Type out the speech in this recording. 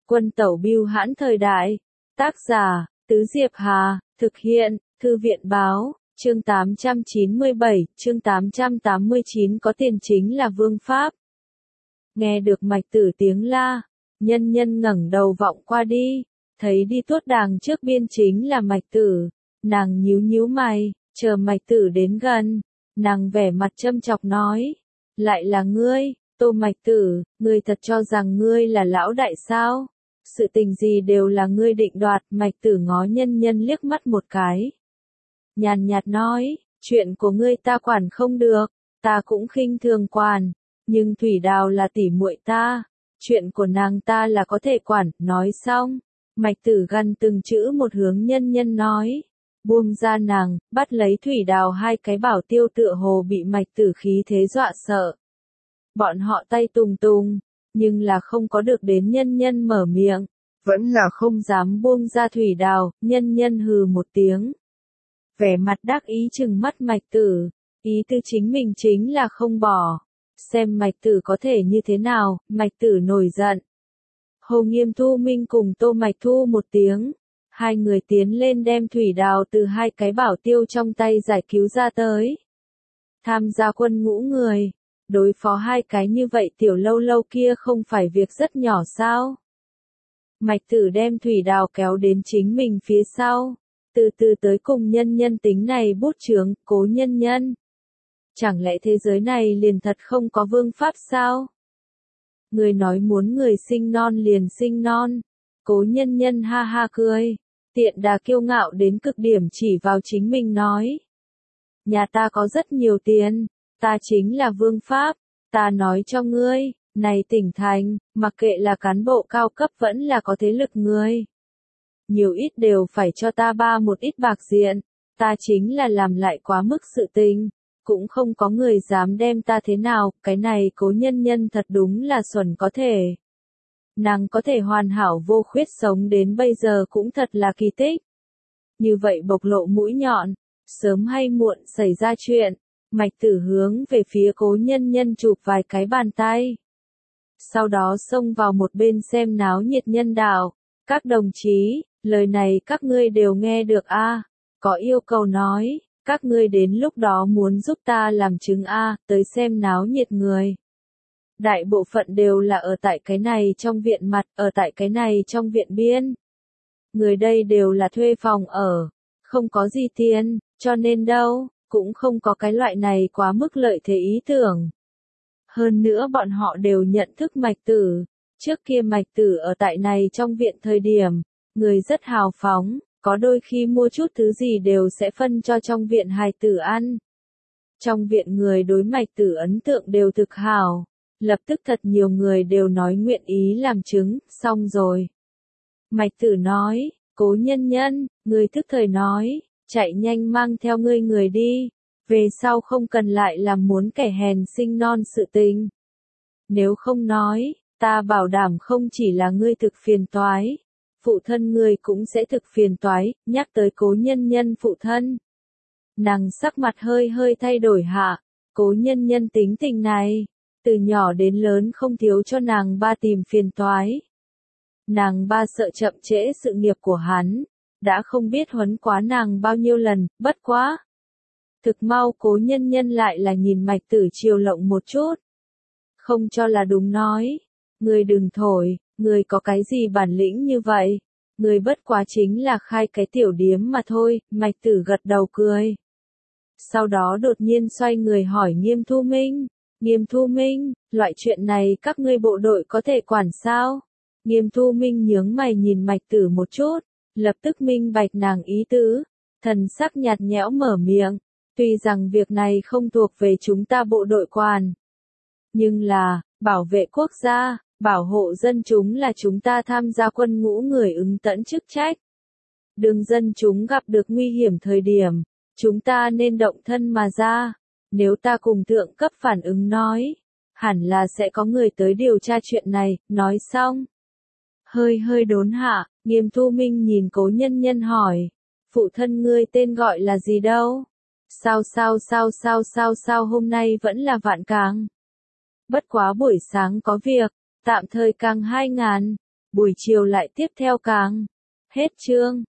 Quân tẩu bưu hãn thời đại. Tác giả, Tứ Diệp Hà, thực hiện, Thư viện báo, chương 897, chương 889 có tiền chính là vương pháp. Nghe được Mạch Tử tiếng la, nhân nhân ngẩng đầu vọng qua đi, thấy đi tuốt đàng trước biên chính là Mạch Tử, nàng nhíu nhíu mày, chờ Mạch Tử đến gần, nàng vẻ mặt châm chọc nói, lại là ngươi, Tô Mạch Tử, ngươi thật cho rằng ngươi là lão đại sao? Sự tình gì đều là ngươi định đoạt. Mạch Tử ngó nhân nhân liếc mắt một cái. Nhàn nhạt nói, chuyện của ngươi ta quản không được, ta cũng khinh thường quản, nhưng Thủy Đào là tỷ muội ta, chuyện của nàng ta là có thể quản. Nói xong, Mạch Tử gằn từng chữ một hướng nhân nhân nói, buông ra nàng, bắt lấy Thủy Đào. Hai cái bảo tiêu tựa hồ bị Mạch Tử khí thế dọa sợ. Bọn họ tay tùng tùng, nhưng là không có được đến nhân nhân mở miệng, vẫn là không dám buông ra Thủy Đào. Nhân nhân hừ một tiếng, vẻ mặt đắc ý trừng mắt Mạch Tử, ý tư chính mình chính là không bỏ, xem Mạch Tử có thể như thế nào. Mạch Tử nổi giận. Hồ Nghiêm Thu Minh cùng Tô Mạch Thu một tiếng, hai người tiến lên đem Thủy Đào từ hai cái bảo tiêu trong tay giải cứu ra tới. Tham gia quân ngũ người, đối phó hai cái như vậy tiểu lâu lâu kia không phải việc rất nhỏ sao? Mạch Tử đem Thủy Đào kéo đến chính mình phía sau, từ từ tới cùng nhân nhân tính này bút chướng. Cố nhân nhân, chẳng lẽ thế giới này liền thật không có vương pháp sao? Người nói muốn người sinh non liền sinh non. Cố nhân nhân ha ha cười, tiện đà kiêu ngạo đến cực điểm chỉ vào chính mình nói. Nhà ta có rất nhiều tiền, ta chính là vương pháp, ta nói cho ngươi, này tỉnh thành, mặc kệ là cán bộ cao cấp vẫn là có thế lực người. Nhiều ít đều phải cho ta một ít bạc diện, ta chính là làm lại quá mức sự tình, cũng không có người dám đem ta thế nào. Cái này Cố nhân nhân thật đúng là xuẩn có thể. Nàng có thể hoàn hảo vô khuyết sống đến bây giờ cũng thật là kỳ tích. Như vậy bộc lộ mũi nhọn, sớm hay muộn xảy ra chuyện. Mạch Tử hướng về phía Cố nhân nhân chụp vài cái bàn tay. Sau đó xông vào một bên xem náo nhiệt nhân đạo. Các đồng chí, lời này các ngươi đều nghe được a? Có yêu cầu nói, các ngươi đến lúc đó muốn giúp ta làm chứng a, tới xem náo nhiệt người. Đại bộ phận đều là ở tại cái này trong viện mặt, ở tại cái này trong viện biên. Người đây đều là thuê phòng ở, không có gì tiền, cho nên đâu, cũng không có cái loại này quá mức lợi thế ý tưởng. Hơn nữa bọn họ đều nhận thức Mạch Tử, trước kia Mạch Tử ở tại này trong viện thời điểm, người rất hào phóng, có đôi khi mua chút thứ gì đều sẽ phân cho trong viện hài tử ăn. Trong viện người đối Mạch Tử ấn tượng đều thực hảo, lập tức thật nhiều người đều nói nguyện ý làm chứng. Xong rồi. Mạch Tử nói, Cố nhân nhân, người thức thời nói, chạy nhanh mang theo ngươi người đi, về sau không cần lại làm muốn kẻ hèn sinh non sự tình. Nếu không nói, ta bảo đảm không chỉ là ngươi thực phiền toái, phụ thân ngươi cũng sẽ thực phiền toái. Nhắc tới Cố nhân nhân phụ thân, nàng sắc mặt hơi hơi thay đổi hạ. Cố nhân nhân tính tình này, từ nhỏ đến lớn không thiếu cho nàng ba tìm phiền toái. Nàng ba sợ chậm trễ sự nghiệp của hắn, đã không biết huấn quá nàng bao nhiêu lần. Bất quá, thực mau Cố nhân nhân lại là nhìn Mạch Tử chiều lộng một chút. Không cho là đúng nói, ngươi đừng thổi, ngươi có cái gì bản lĩnh như vậy, ngươi bất quá chính là khai cái tiểu điếm mà thôi. Mạch Tử gật đầu cười. Sau đó đột nhiên xoay người hỏi Nghiêm Thu Minh, Nghiêm Thu Minh, loại chuyện này các ngươi bộ đội có thể quản sao? Nghiêm Thu Minh nhướng mày nhìn Mạch Tử một chút, lập tức minh bạch nàng ý tứ, thần sắc nhạt nhẽo mở miệng, tuy rằng việc này không thuộc về chúng ta bộ đội quản, nhưng là, bảo vệ quốc gia, bảo hộ dân chúng là chúng ta tham gia quân ngũ người ứng tẫn chức trách. Đương dân chúng gặp được nguy hiểm thời điểm, chúng ta nên động thân mà ra. Nếu ta cùng thượng cấp phản ứng nói, hẳn là sẽ có người tới điều tra chuyện này. Nói xong, hơi hơi đốn hạ, Nghiêm Thu Minh nhìn Cố nhân nhân hỏi, phụ thân ngươi tên gọi là gì đâu? Sao hôm nay vẫn là Vạn Càng. Bất quá buổi sáng có việc, tạm thời càng 2000, buổi chiều lại tiếp theo càng. Hết chương.